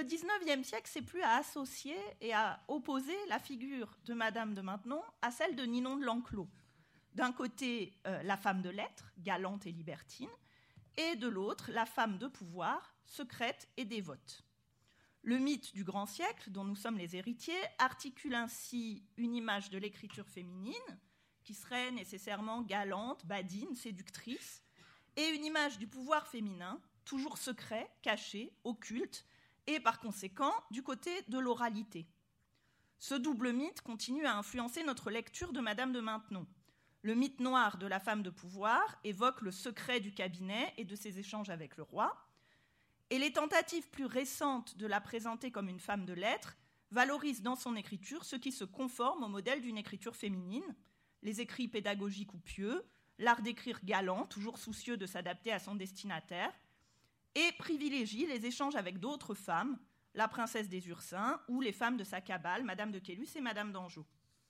le XIXe siècle s'est plu à associer et à opposer la figure de Madame de Maintenon à celle de Ninon de l'Enclos. D'un côté, la femme de lettres, galante et libertine, et de l'autre, la femme de pouvoir, secrète et dévote. Le mythe du grand siècle, dont nous sommes les héritiers, articule ainsi une image de l'écriture féminine, qui serait nécessairement galante, badine, séductrice, et une image du pouvoir féminin, toujours secret, caché, occulte, et par conséquent du côté de l'oralité. Ce double mythe continue à influencer notre lecture de Madame de Maintenon. Le mythe noir de la femme de pouvoir évoque le secret du cabinet et de ses échanges avec le roi, et les tentatives plus récentes de la présenter comme une femme de lettres valorisent dans son écriture ce qui se conforme au modèle d'une écriture féminine, les écrits pédagogiques ou pieux, l'art d'écrire galant, toujours soucieux de s'adapter à son destinataire, et privilégie les échanges avec d'autres femmes, la princesse des Ursins ou les femmes de sa cabale, Madame de Caylus et Madame d'Anjou.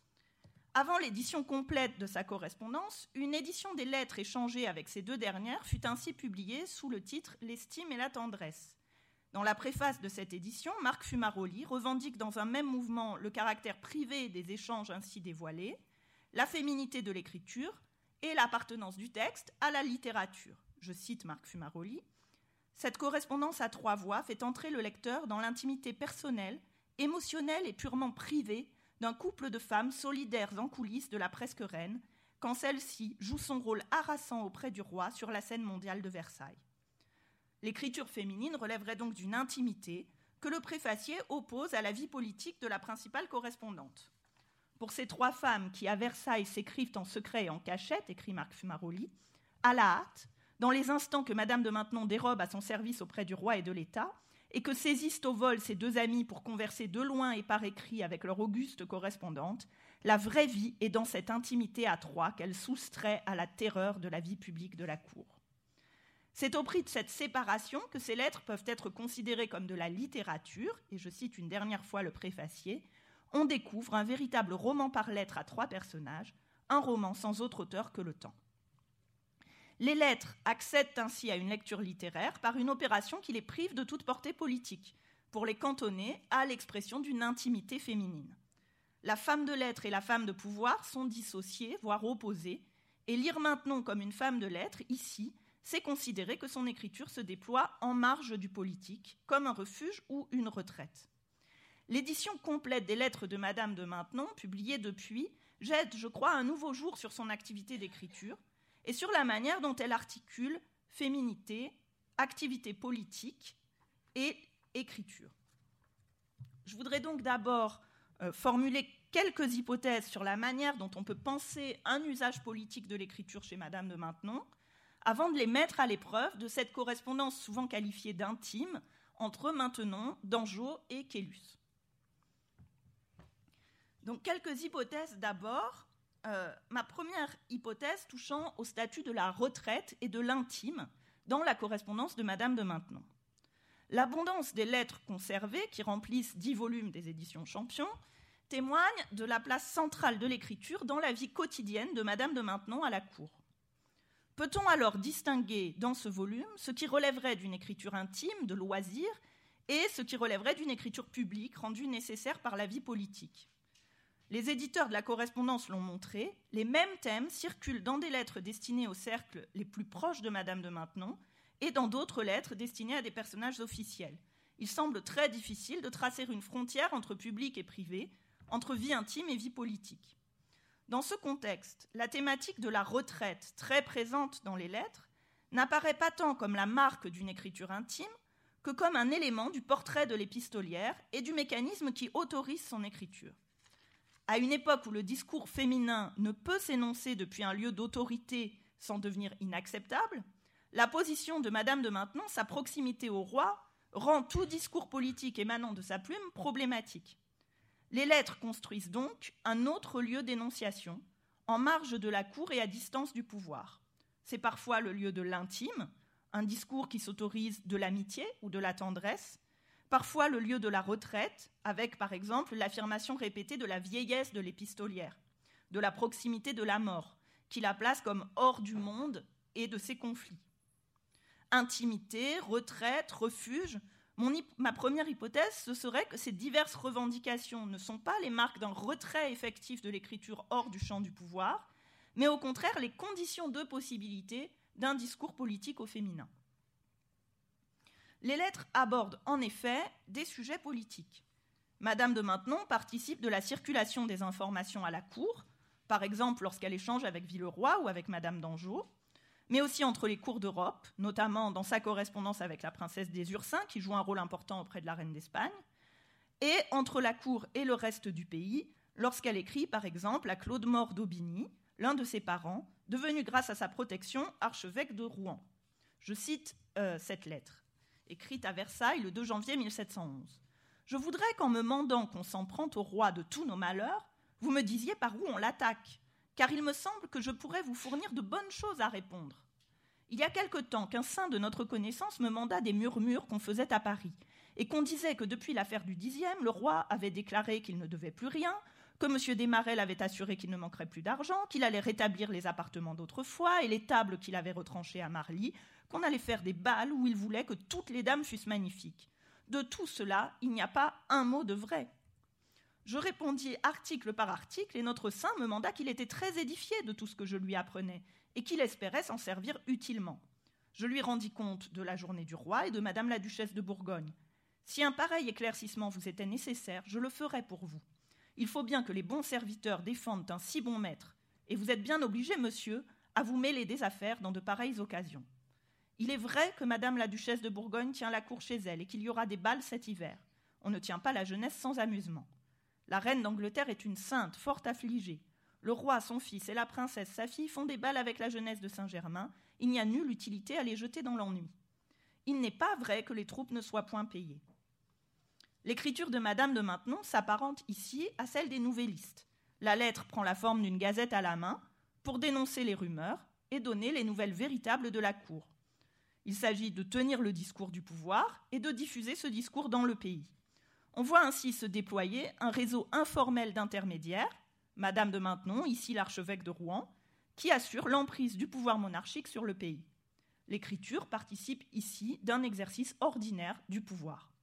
Avant l'édition complète de sa correspondance, une édition des lettres échangées avec ces deux dernières fut ainsi publiée sous le titre « L'estime et la tendresse ». Dans la préface de cette édition, Marc Fumaroli revendique dans un même mouvement le caractère privé des échanges ainsi dévoilés, la féminité de l'écriture et l'appartenance du texte à la littérature. Je cite Marc Fumaroli. « Cette correspondance à trois voix fait entrer le lecteur dans l'intimité personnelle, émotionnelle et purement privée d'un couple de femmes solidaires en coulisses de la presque reine, quand celle-ci joue son rôle harassant auprès du roi sur la scène mondiale de Versailles. L'écriture féminine relèverait donc d'une intimité que le préfacier oppose à la vie politique de la principale correspondante. Pour ces trois femmes qui, à Versailles, s'écrivent en secret et en cachette, écrit Marc Fumaroli, à la hâte, dans les instants que Madame de Maintenon dérobe à son service auprès du roi et de l'État, et que saisissent au vol ses deux amies pour converser de loin et par écrit avec leur auguste correspondante, la vraie vie est dans cette intimité à trois qu'elle soustrait à la terreur de la vie publique de la cour. C'est au prix de cette séparation que ces lettres peuvent être considérées comme de la littérature, et je cite une dernière fois le préfacier, on découvre un véritable roman par lettres à trois personnages, un roman sans autre auteur que le temps. Les lettres accèdent ainsi à une lecture littéraire par une opération qui les prive de toute portée politique, pour les cantonner à l'expression d'une intimité féminine. La femme de lettres et la femme de pouvoir sont dissociées, voire opposées, et lire Maintenon comme une femme de lettres, ici, c'est considérer que son écriture se déploie en marge du politique, comme un refuge ou une retraite. L'édition complète des lettres de Madame de Maintenon, publiée depuis, jette, je crois, un nouveau jour sur son activité d'écriture, et sur la manière dont elle articule féminité, activité politique et écriture. Je voudrais donc d'abord formuler quelques hypothèses sur la manière dont on peut penser un usage politique de l'écriture chez Madame de Maintenon, avant de les mettre à l'épreuve de cette correspondance souvent qualifiée d'intime entre Maintenon, d'Anjou et Caylus. Donc quelques hypothèses d'abord. Ma première hypothèse touchant au statut de la retraite et de l'intime dans la correspondance de Madame de Maintenon. L'abondance des lettres conservées, qui remplissent 10 volumes des éditions Champion, témoigne de la place centrale de l'écriture dans la vie quotidienne de Madame de Maintenon à la cour. Peut-on alors distinguer dans ce volume ce qui relèverait d'une écriture intime, de loisir, et ce qui relèverait d'une écriture publique rendue nécessaire par la vie politique ? Les éditeurs de la correspondance l'ont montré, les mêmes thèmes circulent dans des lettres destinées aux cercles les plus proches de Madame de Maintenon et dans d'autres lettres destinées à des personnages officiels. Il semble très difficile de tracer une frontière entre public et privé, entre vie intime et vie politique. Dans ce contexte, la thématique de la retraite, très présente dans les lettres, n'apparaît pas tant comme la marque d'une écriture intime que comme un élément du portrait de l'épistolière et du mécanisme qui autorise son écriture. À une époque où le discours féminin ne peut s'énoncer depuis un lieu d'autorité sans devenir inacceptable, la position de Madame de Maintenon, sa proximité au roi, rend tout discours politique émanant de sa plume problématique. Les lettres construisent donc un autre lieu d'énonciation, en marge de la cour et à distance du pouvoir. C'est parfois le lieu de l'intime, un discours qui s'autorise de l'amitié ou de la tendresse, parfois le lieu de la retraite, avec par exemple l'affirmation répétée de la vieillesse de l'épistolière, de la proximité de la mort, qui la place comme hors du monde et de ses conflits. Intimité, retraite, refuge Ma première hypothèse, ce serait que ces diverses revendications ne sont pas les marques d'un retrait effectif de l'écriture hors du champ du pouvoir, mais au contraire les conditions de possibilité d'un discours politique au féminin. Les lettres abordent en effet des sujets politiques. Madame de Maintenon participe de la circulation des informations à la cour, par exemple lorsqu'elle échange avec Villeroy ou avec Madame d'Anjou, mais aussi entre les cours d'Europe, notamment dans sa correspondance avec la princesse des Ursins, qui joue un rôle important auprès de la reine d'Espagne, et entre la cour et le reste du pays, lorsqu'elle écrit par exemple à Claude Maure d'Aubigny, l'un de ses parents, devenu grâce à sa protection archevêque de Rouen. Je cite cette lettre, écrite à Versailles le 2 janvier 1711. « Je voudrais qu'en me mandant qu'on s'en prend au roi de tous nos malheurs, vous me disiez par où on l'attaque, car il me semble que je pourrais vous fournir de bonnes choses à répondre. Il y a quelque temps qu'un saint de notre connaissance me manda des murmures qu'on faisait à Paris, et qu'on disait que depuis l'affaire du 10e, le roi avait déclaré qu'il ne devait plus rien, que M. Desmarets avait assuré qu'il ne manquerait plus d'argent, qu'il allait rétablir les appartements d'autrefois et les tables qu'il avait retranchées à Marly, qu'on allait faire des bals où il voulait que toutes les dames fussent magnifiques. De tout cela, il n'y a pas un mot de vrai. Je répondis article par article et notre saint me manda qu'il était très édifié de tout ce que je lui apprenais et qu'il espérait s'en servir utilement. Je lui rendis compte de la journée du roi et de Madame la duchesse de Bourgogne. Si un pareil éclaircissement vous était nécessaire, je le ferais pour vous. Il faut bien que les bons serviteurs défendent un si bon maître, et vous êtes bien obligé, monsieur, à vous mêler des affaires dans de pareilles occasions. Il est vrai que Madame la duchesse de Bourgogne tient la cour chez elle et qu'il y aura des bals cet hiver. On ne tient pas la jeunesse sans amusement. La reine d'Angleterre est une sainte, fort affligée. Le roi, son fils, et la princesse, sa fille, font des bals avec la jeunesse de Saint-Germain. Il n'y a nulle utilité à les jeter dans l'ennui. Il n'est pas vrai que les troupes ne soient point payées. L'écriture de Madame de Maintenon s'apparente ici à celle des nouvellistes. La lettre prend la forme d'une gazette à la main pour dénoncer les rumeurs et donner les nouvelles véritables de la cour. Il s'agit de tenir le discours du pouvoir et de diffuser ce discours dans le pays. On voit ainsi se déployer un réseau informel d'intermédiaires, Madame de Maintenon, ici l'archevêque de Rouen, qui assure l'emprise du pouvoir monarchique sur le pays. L'écriture participe ici d'un exercice ordinaire du pouvoir.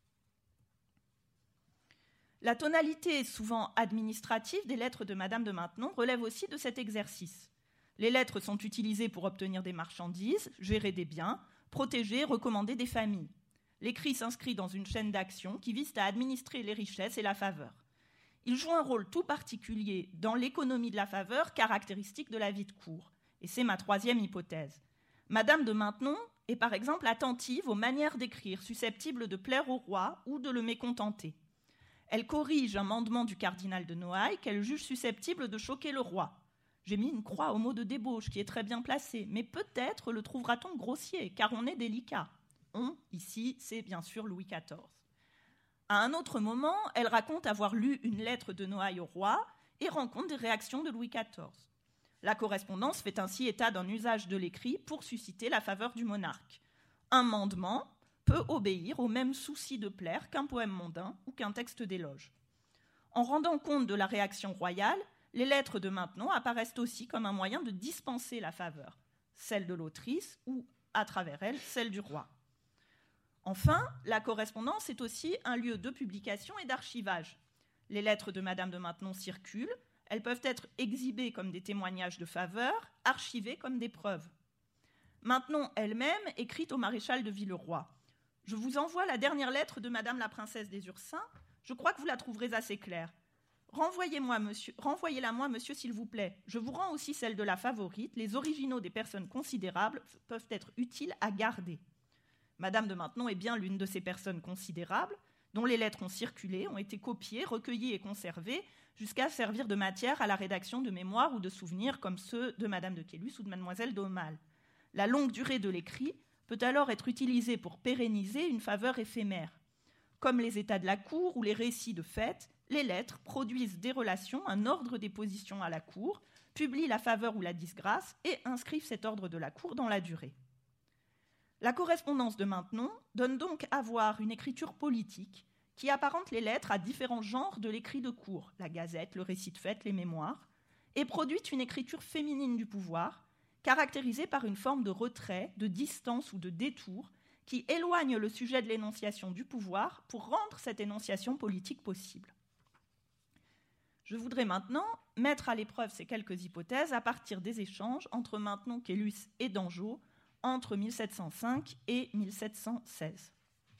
La tonalité souvent administrative des lettres de Madame de Maintenon relève aussi de cet exercice. Les lettres sont utilisées pour obtenir des marchandises, gérer des biens, protéger, recommander des familles. L'écrit s'inscrit dans une chaîne d'action qui vise à administrer les richesses et la faveur. Il joue un rôle tout particulier dans l'économie de la faveur caractéristique de la vie de cour. Et c'est ma troisième hypothèse. Madame de Maintenon est par exemple attentive aux manières d'écrire susceptibles de plaire au roi ou de le mécontenter. Elle corrige un mandement du cardinal de Noailles qu'elle juge susceptible de choquer le roi. J'ai mis une croix au mot de débauche qui est très bien placé, mais peut-être le trouvera-t-on grossier, car on est délicat. On, ici, c'est bien sûr Louis XIV. À un autre moment, elle raconte avoir lu une lettre de Noailles au roi et rencontre des réactions de Louis XIV. La correspondance fait ainsi état d'un usage de l'écrit pour susciter la faveur du monarque. Un mandement peut obéir au même souci de plaire qu'un poème mondain ou qu'un texte d'éloge. En rendant compte de la réaction royale, les lettres de Maintenon apparaissent aussi comme un moyen de dispenser la faveur, celle de l'autrice ou, à travers elle, celle du roi. Enfin, la correspondance est aussi un lieu de publication et d'archivage. Les lettres de Madame de Maintenon circulent, elles peuvent être exhibées comme des témoignages de faveur, archivées comme des preuves. Maintenon elle-même écrit au maréchal de Villeroy. « Je vous envoie la dernière lettre de Madame la princesse des Ursins, je crois que vous la trouverez assez claire. Renvoyez-la moi, monsieur, s'il vous plaît. Je vous rends aussi celle de la favorite. Les originaux des personnes considérables peuvent être utiles à garder. » Madame de Maintenon est bien l'une de ces personnes considérables, dont les lettres ont circulé, ont été copiées, recueillies et conservées, jusqu'à servir de matière à la rédaction de mémoires ou de souvenirs comme ceux de Madame de Caylus ou de Mademoiselle d'Aumale. La longue durée de l'écrit peut alors être utilisée pour pérenniser une faveur éphémère. Comme les états de la cour ou les récits de fêtes, les lettres produisent des relations, un ordre des positions à la cour, publient la faveur ou la disgrâce et inscrivent cet ordre de la cour dans la durée. La correspondance de Maintenon donne donc à voir une écriture politique qui apparente les lettres à différents genres de l'écrit de cour, la gazette, le récit de fête, les mémoires, et produit une écriture féminine du pouvoir, caractérisée par une forme de retrait, de distance ou de détour, qui éloigne le sujet de l'énonciation du pouvoir pour rendre cette énonciation politique possible. Je voudrais maintenant mettre à l'épreuve ces quelques hypothèses à partir des échanges entre Maintenon, Caylus et Dangeau entre 1705 et 1716.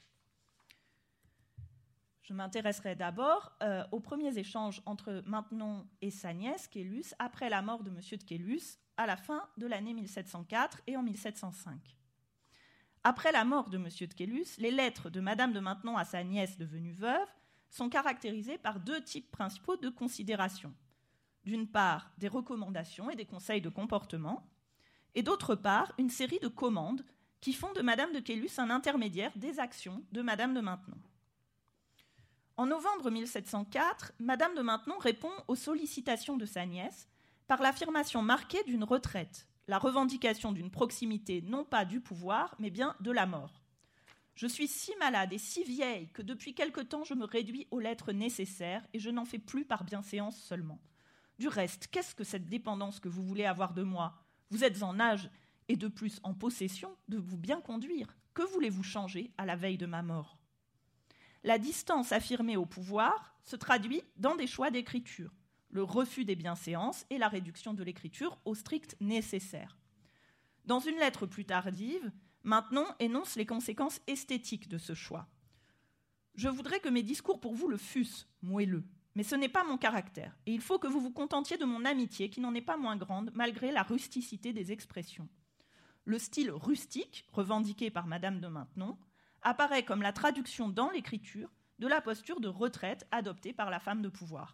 Je m'intéresserai d'abord aux premiers échanges entre Maintenon et sa nièce, Caylus, après la mort de M. de Caylus, à la fin de l'année 1704 et en 1705. Après la mort de M. de Caylus, les lettres de Madame de Maintenon à sa nièce devenue veuve sont caractérisées par deux types principaux de considérations. D'une part, des recommandations et des conseils de comportement, et d'autre part, une série de commandes qui font de Madame de Caylus un intermédiaire des actions de Madame de Maintenon. En novembre 1704, Madame de Maintenon répond aux sollicitations de sa nièce par l'affirmation marquée d'une retraite, la revendication d'une proximité non pas du pouvoir, mais bien de la mort. Je suis si malade et si vieille que depuis quelque temps je me réduis aux lettres nécessaires et je n'en fais plus par bienséance seulement. Du reste, qu'est-ce que cette dépendance que vous voulez avoir de moi ? Vous êtes en âge et de plus en possession de vous bien conduire. Que voulez-vous changer à la veille de ma mort ? La distance affirmée au pouvoir se traduit dans des choix d'écriture, le refus des bienséances et la réduction de l'écriture au strict nécessaire. Dans une lettre plus tardive, Maintenon énonce les conséquences esthétiques de ce choix. Je voudrais que mes discours pour vous le fussent, moelleux, mais ce n'est pas mon caractère, et il faut que vous vous contentiez de mon amitié qui n'en est pas moins grande malgré la rusticité des expressions. Le style rustique, revendiqué par Madame de Maintenon, apparaît comme la traduction dans l'écriture de la posture de retraite adoptée par la femme de pouvoir.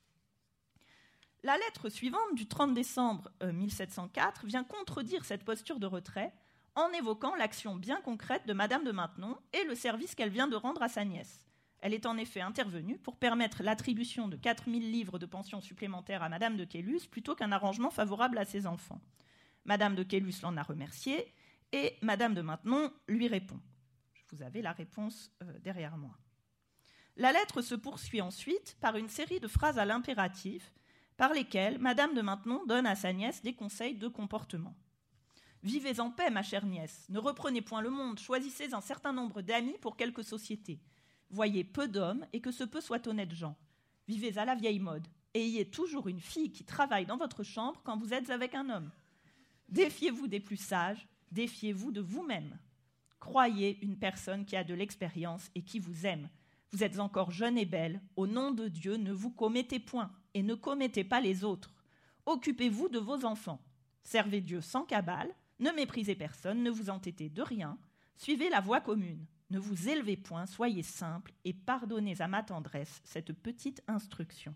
La lettre suivante du 30 décembre 1704 vient contredire cette posture de retrait en évoquant l'action bien concrète de Madame de Maintenon et le service qu'elle vient de rendre à sa nièce. Elle est en effet intervenue pour permettre l'attribution de 4000 livres de pension supplémentaire à Madame de Caylus plutôt qu'un arrangement favorable à ses enfants. Madame de Caylus l'en a remercié et Madame de Maintenon lui répond. Vous avez la réponse derrière moi. La lettre se poursuit ensuite par une série de phrases à l'impératif par lesquelles Madame de Maintenon donne à sa nièce des conseils de comportement. Vivez en paix, ma chère nièce. Ne reprenez point le monde. Choisissez un certain nombre d'amis pour quelque société. Voyez peu d'hommes et que ce peu soient honnêtes gens. Vivez à la vieille mode. Ayez toujours une fille qui travaille dans votre chambre quand vous êtes avec un homme. Défiez-vous des plus sages. Défiez-vous de vous-même. Croyez une personne qui a de l'expérience et qui vous aime. Vous êtes encore jeune et belle. Au nom de Dieu, ne vous commettez point et ne commettez pas les autres. Occupez-vous de vos enfants. Servez Dieu sans cabale. Ne méprisez personne, ne vous entêtez de rien, suivez la voie commune. Ne vous élevez point, soyez simple et pardonnez à ma tendresse cette petite instruction.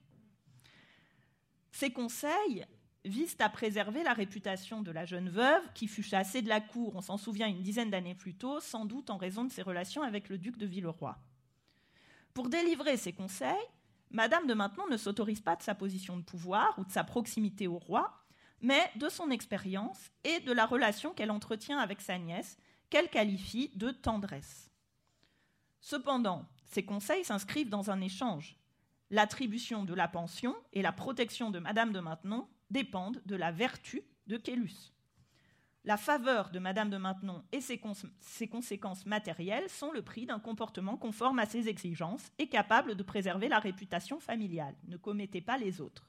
Ces conseils visent à préserver la réputation de la jeune veuve qui fut chassée de la cour, on s'en souvient, une dizaine d'années plus tôt, sans doute en raison de ses relations avec le duc de Villeroy. Pour délivrer ces conseils, Madame de Maintenon ne s'autorise pas de sa position de pouvoir ou de sa proximité au roi, mais de son expérience et de la relation qu'elle entretient avec sa nièce, qu'elle qualifie de tendresse. Cependant, ces conseils s'inscrivent dans un échange. L'attribution de la pension et la protection de Madame de Maintenon dépendent de la vertu de Caylus. La faveur de Madame de Maintenon et ses conséquences matérielles sont le prix d'un comportement conforme à ses exigences et capable de préserver la réputation familiale. Ne commettez pas les autres.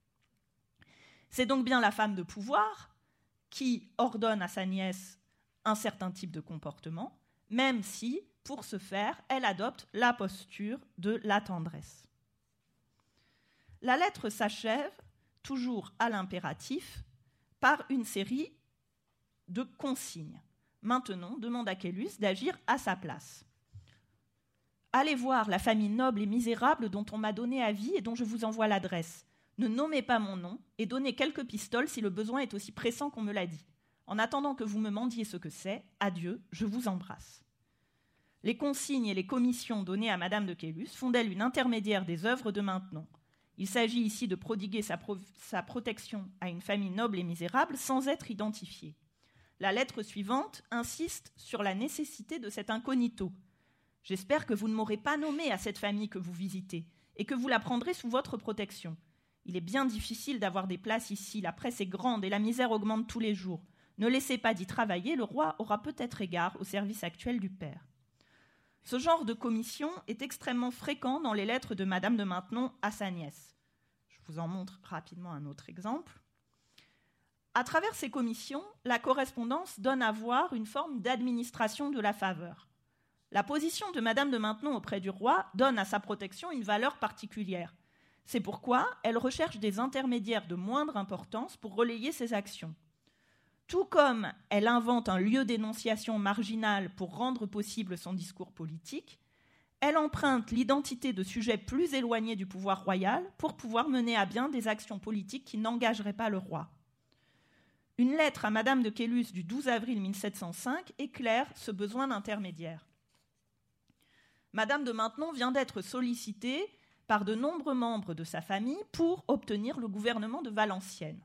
C'est donc bien la femme de pouvoir qui ordonne à sa nièce un certain type de comportement, même si, pour ce faire, elle adopte la posture de la tendresse. La lettre s'achève, toujours à l'impératif, par une série de consignes. Maintenon demande à Caylus d'agir à sa place. Allez voir la famille noble et misérable dont on m'a donné avis et dont je vous envoie l'adresse. Ne nommez pas mon nom et donnez quelques pistoles si le besoin est aussi pressant qu'on me l'a dit. En attendant que vous me mendiez ce que c'est, adieu, je vous embrasse. Les consignes et les commissions données à Madame de Caylus font d'elle une intermédiaire des œuvres de Maintenon. Il s'agit ici de prodiguer sa protection à une famille noble et misérable sans être identifiée. La lettre suivante insiste sur la nécessité de cet incognito. J'espère que vous ne m'aurez pas nommé à cette famille que vous visitez et que vous la prendrez sous votre protection. Il est bien difficile d'avoir des places ici, la presse est grande et la misère augmente tous les jours. Ne laissez pas d'y travailler, le roi aura peut-être égard au service actuel du père. Ce genre de commission est extrêmement fréquent dans les lettres de Madame de Maintenon à sa nièce. Je vous en montre rapidement un autre exemple. À travers ces commissions, la correspondance donne à voir une forme d'administration de la faveur. La position de Madame de Maintenon auprès du roi donne à sa protection une valeur particulière. C'est pourquoi elle recherche des intermédiaires de moindre importance pour relayer ses actions. Tout comme elle invente un lieu d'énonciation marginal pour rendre possible son discours politique, elle emprunte l'identité de sujets plus éloignés du pouvoir royal pour pouvoir mener à bien des actions politiques qui n'engageraient pas le roi. Une lettre à Madame de Caylus du 12 avril 1705 éclaire ce besoin d'intermédiaire. Madame de Maintenon vient d'être sollicitée par de nombreux membres de sa famille pour obtenir le gouvernement de Valenciennes.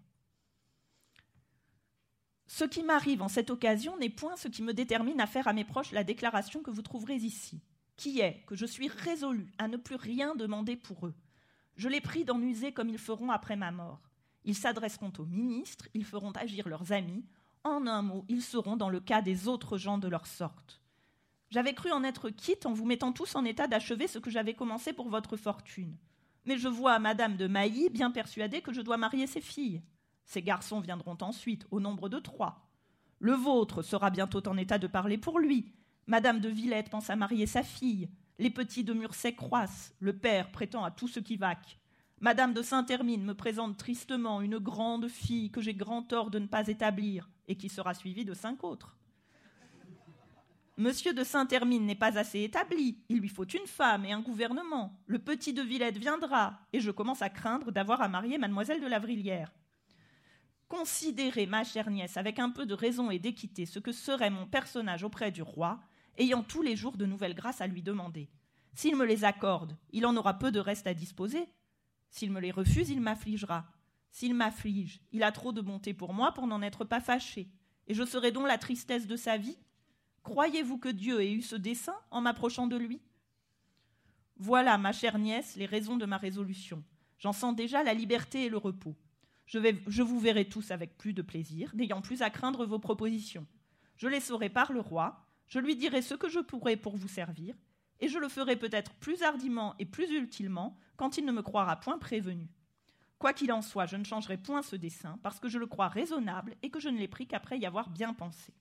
Ce qui m'arrive en cette occasion n'est point ce qui me détermine à faire à mes proches la déclaration que vous trouverez ici, qui est que je suis résolue à ne plus rien demander pour eux. Je les prie d'en user comme ils feront après ma mort. Ils s'adresseront aux ministres, ils feront agir leurs amis. En un mot, ils seront dans le cas des autres gens de leur sorte. J'avais cru en être quitte en vous mettant tous en état d'achever ce que j'avais commencé pour votre fortune. Mais je vois Madame de Mailly bien persuadée que je dois marier ses filles. Ces garçons viendront ensuite, au nombre de 3. Le vôtre sera bientôt en état de parler pour lui. Madame de Villette pense à marier sa fille. Les petits de Murset croissent. Le père prétend à tout ce qui vaque. Madame de Saint-Hermine me présente tristement une grande fille que j'ai grand tort de ne pas établir et qui sera suivie de 5 autres. Monsieur de Saint-Hermine n'est pas assez établi. Il lui faut une femme et un gouvernement. Le petit de Villette viendra et je commence à craindre d'avoir à marier mademoiselle de Lavrillière. Considérez, ma chère nièce, avec un peu de raison et d'équité, ce que serait mon personnage auprès du roi, ayant tous les jours de nouvelles grâces à lui demander. S'il me les accorde, il en aura peu de reste à disposer. S'il me les refuse, il m'affligera. S'il m'afflige, il a trop de bonté pour moi pour n'en être pas fâché. Et je serai donc la tristesse de sa vie. Croyez-vous que Dieu ait eu ce dessein en m'approchant de lui ? Voilà, ma chère nièce, les raisons de ma résolution. J'en sens déjà la liberté et le repos. Je vous verrai tous avec plus de plaisir, n'ayant plus à craindre vos propositions. Je les saurai par le roi, je lui dirai ce que je pourrai pour vous servir, et je le ferai peut-être plus hardiment et plus utilement quand il ne me croira point prévenu. Quoi qu'il en soit, je ne changerai point ce dessein, parce que je le crois raisonnable et que je ne l'ai pris qu'après y avoir bien pensé.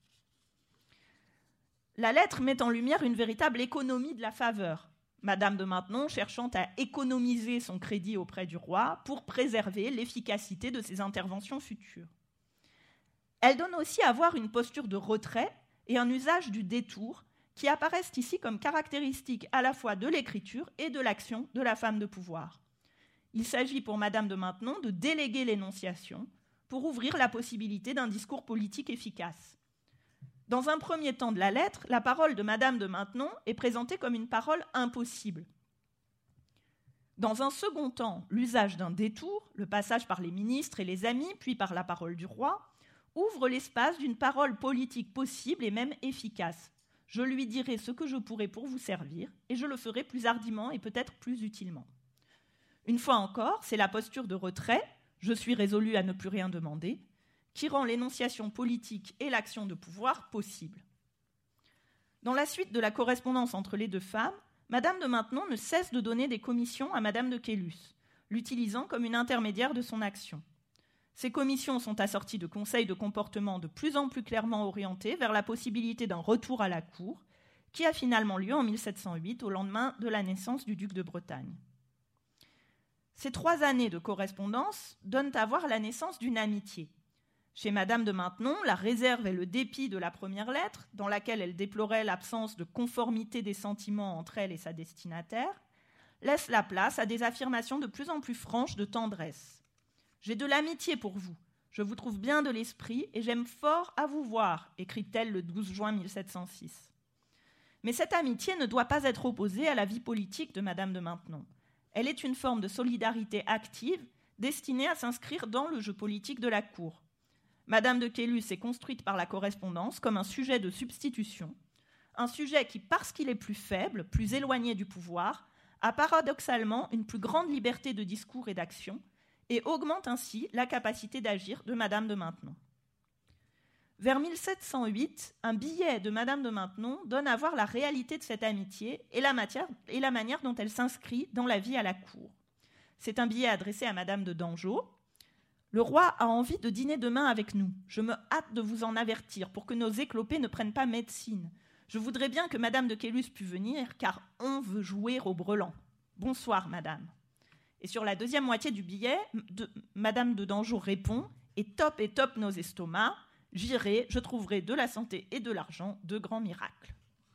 La lettre met en lumière une véritable économie de la faveur. Madame de Maintenon cherchant à économiser son crédit auprès du roi pour préserver l'efficacité de ses interventions futures. Elle donne aussi à voir une posture de retrait et un usage du détour qui apparaissent ici comme caractéristiques à la fois de l'écriture et de l'action de la femme de pouvoir. Il s'agit pour Madame de Maintenon de déléguer l'énonciation pour ouvrir la possibilité d'un discours politique efficace. Dans un premier temps de la lettre, la parole de Madame de Maintenon est présentée comme une parole impossible. Dans un second temps, l'usage d'un détour, le passage par les ministres et les amis, puis par la parole du roi, ouvre l'espace d'une parole politique possible et même efficace. Je lui dirai ce que je pourrai pour vous servir, et je le ferai plus hardiment et peut-être plus utilement. Une fois encore, c'est la posture de retrait, je suis résolu à ne plus rien demander, qui rend l'énonciation politique et l'action de pouvoir possible. Dans la suite de la correspondance entre les deux femmes, Madame de Maintenon ne cesse de donner des commissions à Madame de Caylus, l'utilisant comme une intermédiaire de son action. Ces commissions sont assorties de conseils de comportement de plus en plus clairement orientés vers la possibilité d'un retour à la cour, qui a finalement lieu en 1708, au lendemain de la naissance du duc de Bretagne. Ces 3 années de correspondance donnent à voir la naissance d'une amitié. Chez Madame de Maintenon, la réserve et le dépit de la première lettre, dans laquelle elle déplorait l'absence de conformité des sentiments entre elle et sa destinataire, laissent la place à des affirmations de plus en plus franches de tendresse. « J'ai de l'amitié pour vous, je vous trouve bien de l'esprit et j'aime fort à vous voir », écrit-elle le 12 juin 1706. Mais cette amitié ne doit pas être opposée à la vie politique de Madame de Maintenon. Elle est une forme de solidarité active destinée à s'inscrire dans le jeu politique de la cour. Madame de Caylus est construite par la correspondance comme un sujet de substitution, un sujet qui, parce qu'il est plus faible, plus éloigné du pouvoir, a paradoxalement une plus grande liberté de discours et d'action et augmente ainsi la capacité d'agir de Madame de Maintenon. Vers 1708, un billet de Madame de Maintenon donne à voir la réalité de cette amitié et la manière dont elle s'inscrit dans la vie à la cour. C'est un billet adressé à Madame de Dangeau. « Le roi a envie de dîner demain avec nous. Je me hâte de vous en avertir pour que nos éclopés ne prennent pas médecine. Je voudrais bien que Madame de Caylus pût venir, car on veut jouer au brelan. Bonsoir, Madame. » Et sur la deuxième moitié du billet, Madame de Dangeau répond « Et top nos estomacs. J'irai, je trouverai de la santé et de l'argent, de grands miracles. »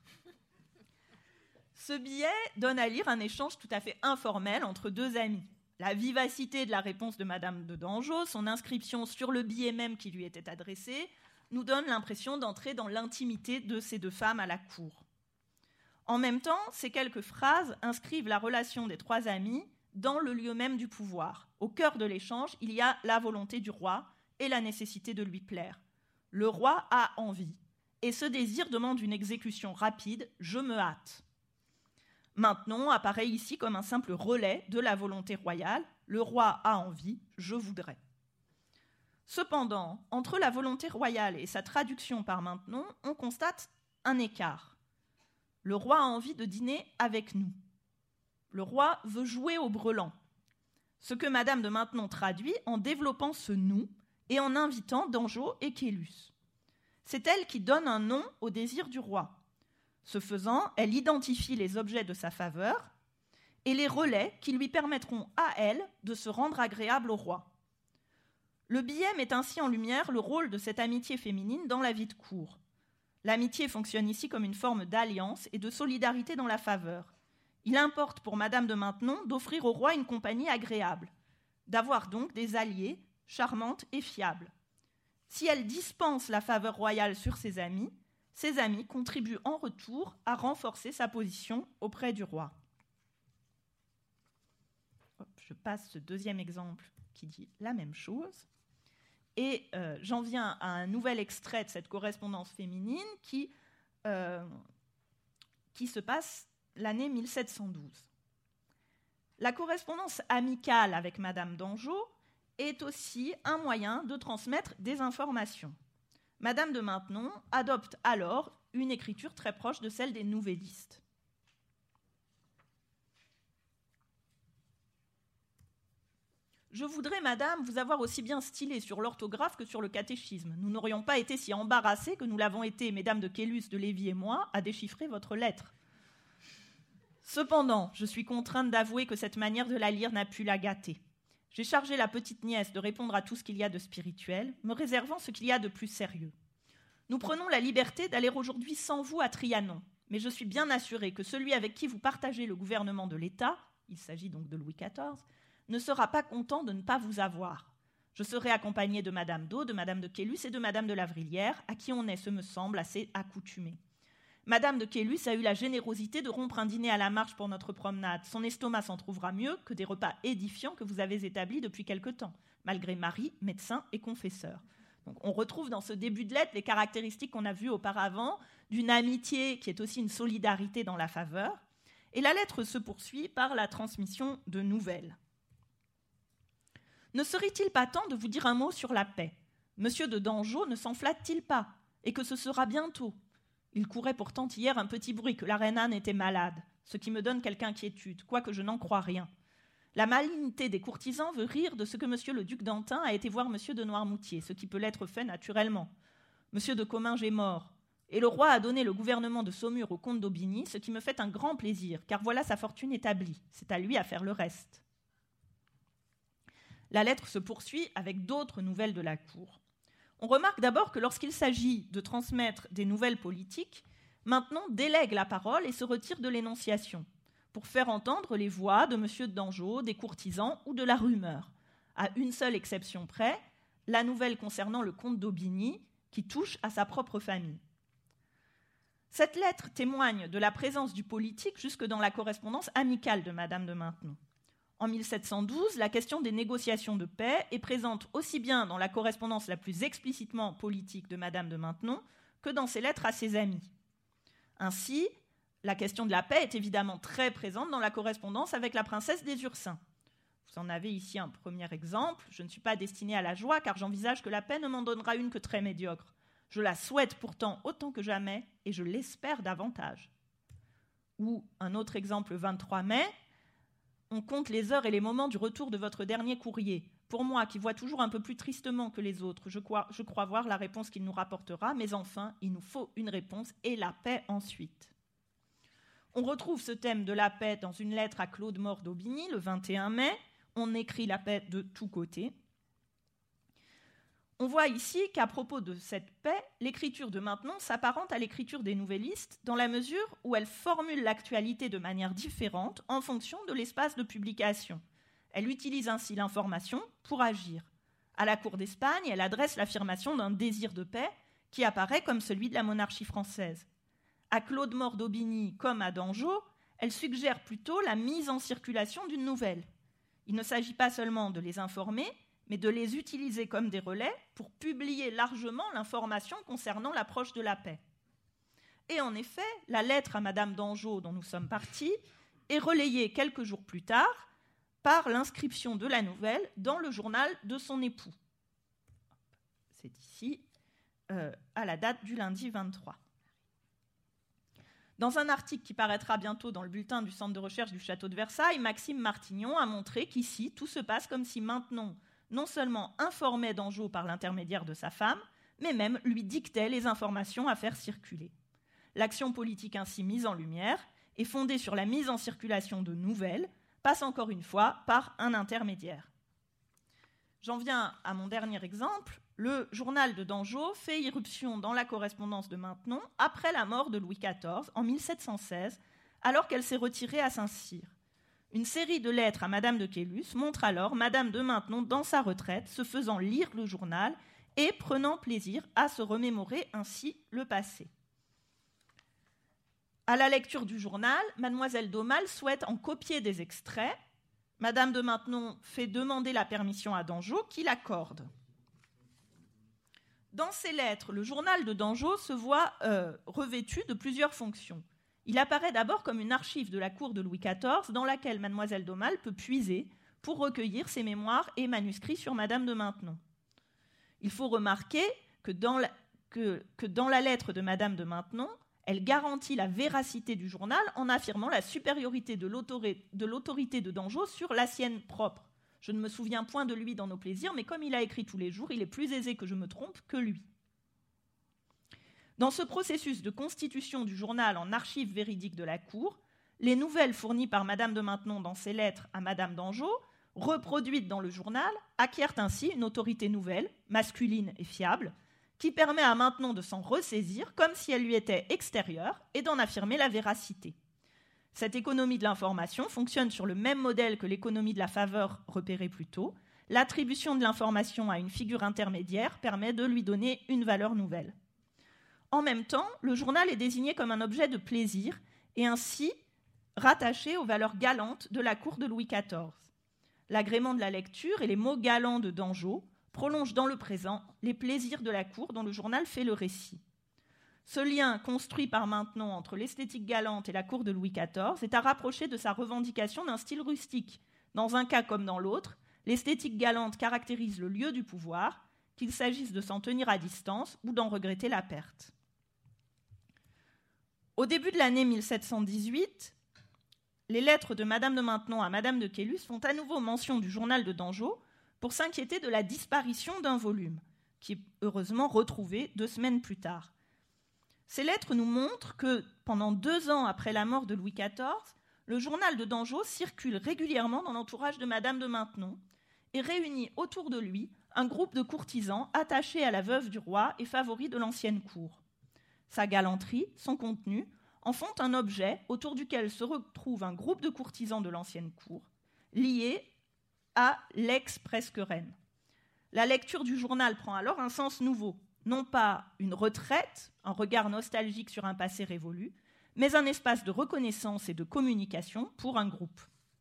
Ce billet donne à lire un échange tout à fait informel entre deux amis. La vivacité de la réponse de Madame de Dangeau, son inscription sur le billet même qui lui était adressé, nous donne l'impression d'entrer dans l'intimité de ces deux femmes à la cour. En même temps, ces quelques phrases inscrivent la relation des trois amis dans le lieu même du pouvoir. Au cœur de l'échange, il y a la volonté du roi et la nécessité de lui plaire. Le roi a envie, et ce désir demande une exécution rapide, je me hâte. Maintenon apparaît ici comme un simple relais de la volonté royale, le roi a envie, je voudrais. Cependant, entre la volonté royale et sa traduction par Maintenon, on constate un écart. Le roi a envie de dîner avec nous. Le roi veut jouer au brelan. Ce que Madame de Maintenon traduit en développant ce « nous » et en invitant Dangeau et Caylus. C'est elle qui donne un nom au désir du roi. Ce faisant, elle identifie les objets de sa faveur et les relais qui lui permettront à elle de se rendre agréable au roi. Le billet met ainsi en lumière le rôle de cette amitié féminine dans la vie de cour. L'amitié fonctionne ici comme une forme d'alliance et de solidarité dans la faveur. Il importe pour Madame de Maintenon d'offrir au roi une compagnie agréable, d'avoir donc des alliés charmantes et fiables. Si elle dispense la faveur royale sur ses amis contribuent en retour à renforcer sa position auprès du roi. Je passe ce deuxième exemple qui dit la même chose. Et j'en viens à un nouvel extrait de cette correspondance féminine qui se passe l'année 1712. La correspondance amicale avec Madame d'Angeau est aussi un moyen de transmettre des informations. Madame de Maintenon adopte alors une écriture très proche de celle des nouvellistes. Je voudrais, madame, vous avoir aussi bien stylé sur l'orthographe que sur le catéchisme. Nous n'aurions pas été si embarrassés que nous l'avons été, mesdames de Caylus, de Lévis et moi, à déchiffrer votre lettre. Cependant, je suis contrainte d'avouer que cette manière de la lire n'a pu la gâter. J'ai chargé la petite nièce de répondre à tout ce qu'il y a de spirituel, me réservant ce qu'il y a de plus sérieux. Nous prenons la liberté d'aller aujourd'hui sans vous à Trianon, mais je suis bien assurée que celui avec qui vous partagez le gouvernement de l'État, il s'agit donc de Louis XIV, ne sera pas content de ne pas vous avoir. Je serai accompagnée de Madame d'O, de Madame de Caylus et de Madame de Lavrillière, à qui on est, ce me semble, assez accoutumé. Madame de Caylus a eu la générosité de rompre un dîner à la marche pour notre promenade. Son estomac s'en trouvera mieux que des repas édifiants que vous avez établis depuis quelque temps, malgré mari, médecin et confesseur. Donc, on retrouve dans ce début de lettre les caractéristiques qu'on a vues auparavant d'une amitié qui est aussi une solidarité dans la faveur. Et la lettre se poursuit par la transmission de nouvelles. Ne serait-il pas temps de vous dire un mot sur la paix ? Monsieur de Dangeau ne s'enflatte-t-il pas ? Et que ce sera bientôt ? Il courait pourtant hier un petit bruit que la reine Anne était malade, ce qui me donne quelque inquiétude, quoique je n'en crois rien. La malignité des courtisans veut rire de ce que monsieur le duc d'Antin a été voir monsieur de Noirmoutier, ce qui peut l'être fait naturellement. Monsieur de Comminges est mort, et le roi a donné le gouvernement de Saumur au comte d'Aubigny, ce qui me fait un grand plaisir, car voilà sa fortune établie. C'est à lui à faire le reste. La lettre se poursuit avec d'autres nouvelles de la cour. On remarque d'abord que lorsqu'il s'agit de transmettre des nouvelles politiques, Maintenon délègue la parole et se retire de l'énonciation pour faire entendre les voix de M. de Dangeau, des courtisans ou de la rumeur. À une seule exception près, la nouvelle concernant le comte d'Aubigny qui touche à sa propre famille. Cette lettre témoigne de la présence du politique jusque dans la correspondance amicale de Madame de Maintenon. En 1712, la question des négociations de paix est présente aussi bien dans la correspondance la plus explicitement politique de Madame de Maintenon que dans ses lettres à ses amis. Ainsi, la question de la paix est évidemment très présente dans la correspondance avec la princesse des Ursins. Vous en avez ici un premier exemple. Je ne suis pas destinée à la joie car j'envisage que la paix ne m'en donnera une que très médiocre. Je la souhaite pourtant autant que jamais et je l'espère davantage. » Ou un autre exemple, 23 mai, « On compte les heures et les moments du retour de votre dernier courrier. Pour moi, qui vois toujours un peu plus tristement que les autres, je crois voir la réponse qu'il nous rapportera, mais enfin, il nous faut une réponse et la paix ensuite. » On retrouve ce thème de la paix dans une lettre à Claude Mort d'Aubigny, le 21 mai. On écrit la paix de tous côtés. On voit ici qu'à propos de cette paix, l'écriture de Maintenon s'apparente à l'écriture des nouvellistes dans la mesure où elle formule l'actualité de manière différente en fonction de l'espace de publication. Elle utilise ainsi l'information pour agir. À la cour d'Espagne, elle adresse l'affirmation d'un désir de paix qui apparaît comme celui de la monarchie française. À Claude Mort d'Aubigny comme à Dangeau, elle suggère plutôt la mise en circulation d'une nouvelle. Il ne s'agit pas seulement de les informer, mais de les utiliser comme des relais pour publier largement l'information concernant l'approche de la paix. Et en effet, la lettre à Madame d'Anjou dont nous sommes partis est relayée quelques jours plus tard par l'inscription de la nouvelle dans le journal de son époux. C'est ici, à la date du lundi 23. Dans un article qui paraîtra bientôt dans le bulletin du Centre de recherche du Château de Versailles, Maxime Martignon a montré qu'ici, tout se passe comme si Maintenon non seulement informait d'Anjou par l'intermédiaire de sa femme, mais même lui dictait les informations à faire circuler. L'action politique ainsi mise en lumière est fondée sur la mise en circulation de nouvelles, passe encore une fois par un intermédiaire. J'en viens à mon dernier exemple. Le journal de Dangeau fait irruption dans la correspondance de Maintenon après la mort de Louis XIV en 1716, alors qu'elle s'est retirée à Saint-Cyr. Une série de lettres à Madame de Caylus montre alors Madame de Maintenon dans sa retraite, se faisant lire le journal et prenant plaisir à se remémorer ainsi le passé. À la lecture du journal, Mademoiselle d'Aumale souhaite en copier des extraits. Madame de Maintenon fait demander la permission à Dangeau, qui l'accorde. Dans ces lettres, le journal de Dangeau se voit revêtu de plusieurs fonctions. Il apparaît d'abord comme une archive de la cour de Louis XIV dans laquelle Mademoiselle d'Aumale peut puiser pour recueillir ses mémoires et manuscrits sur Madame de Maintenon. Il faut remarquer que dans la lettre de Madame de Maintenon, elle garantit la véracité du journal en affirmant la supériorité de l'autorité de Dangeau sur la sienne propre. Je ne me souviens point de lui dans nos plaisirs, mais comme il a écrit tous les jours, il est plus aisé que je me trompe que lui. Dans ce processus de constitution du journal en archive véridique de la cour, les nouvelles fournies par Madame de Maintenon dans ses lettres à Madame d'Anjou, reproduites dans le journal, acquièrent ainsi une autorité nouvelle, masculine et fiable, qui permet à Maintenon de s'en ressaisir comme si elle lui était extérieure et d'en affirmer la véracité. Cette économie de l'information fonctionne sur le même modèle que l'économie de la faveur repérée plus tôt. L'attribution de l'information à une figure intermédiaire permet de lui donner une valeur nouvelle. En même temps, le journal est désigné comme un objet de plaisir et ainsi rattaché aux valeurs galantes de la cour de Louis XIV. L'agrément de la lecture et les mots galants de Dangeau prolongent dans le présent les plaisirs de la cour dont le journal fait le récit. Ce lien construit par Maintenon entre l'esthétique galante et la cour de Louis XIV est à rapprocher de sa revendication d'un style rustique. Dans un cas comme dans l'autre, l'esthétique galante caractérise le lieu du pouvoir, qu'il s'agisse de s'en tenir à distance ou d'en regretter la perte. Au début de l'année 1718, les lettres de Madame de Maintenon à Madame de Caylus font à nouveau mention du journal de Dangeau pour s'inquiéter de la disparition d'un volume, qui est heureusement retrouvé 2 semaines plus tard. Ces lettres nous montrent que, pendant 2 ans après la mort de Louis XIV, le journal de Dangeau circule régulièrement dans l'entourage de Madame de Maintenon et réunit autour de lui un groupe de courtisans attachés à la veuve du roi et favoris de l'ancienne cour. Sa galanterie, son contenu, en font un objet autour duquel se retrouve un groupe de courtisans de l'ancienne cour, liés à l'ex-presque reine. La lecture du journal prend alors un sens nouveau, non pas une retraite, un regard nostalgique sur un passé révolu, mais un espace de reconnaissance et de communication pour un groupe.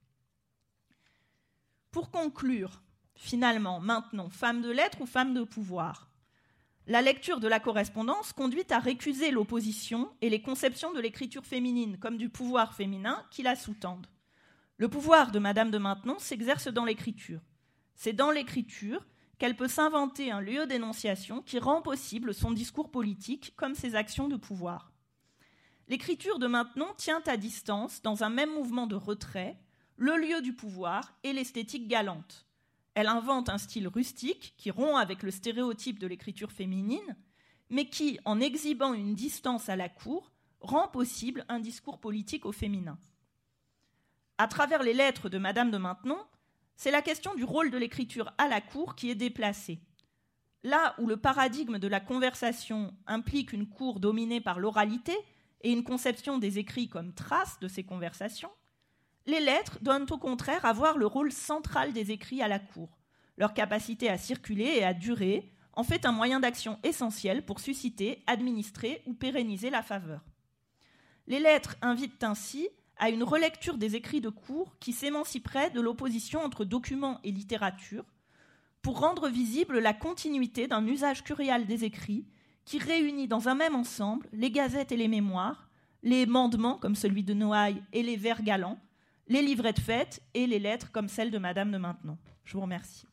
Pour conclure, finalement, Maintenon, femme de lettres ou femme de pouvoir ? La lecture de la correspondance conduit à récuser l'opposition et les conceptions de l'écriture féminine comme du pouvoir féminin qui la sous-tendent. Le pouvoir de Madame de Maintenon s'exerce dans l'écriture. C'est dans l'écriture qu'elle peut s'inventer un lieu d'énonciation qui rend possible son discours politique comme ses actions de pouvoir. L'écriture de Maintenon tient à distance, dans un même mouvement de retrait, le lieu du pouvoir et l'esthétique galante. Elle invente un style rustique qui rompt avec le stéréotype de l'écriture féminine, mais qui, en exhibant une distance à la cour, rend possible un discours politique au féminin. À travers les lettres de Madame de Maintenon, c'est la question du rôle de l'écriture à la cour qui est déplacée. Là où le paradigme de la conversation implique une cour dominée par l'oralité et une conception des écrits comme trace de ces conversations, les lettres donnent au contraire à voir le rôle central des écrits à la cour. Leur capacité à circuler et à durer en fait un moyen d'action essentiel pour susciter, administrer ou pérenniser la faveur. Les lettres invitent ainsi à une relecture des écrits de cour qui s'émanciperait de l'opposition entre documents et littérature pour rendre visible la continuité d'un usage curial des écrits qui réunit dans un même ensemble les gazettes et les mémoires, les mandements comme celui de Noailles et les vers galants, les livrets de fête et les lettres comme celle de Madame de Maintenon. Je vous remercie.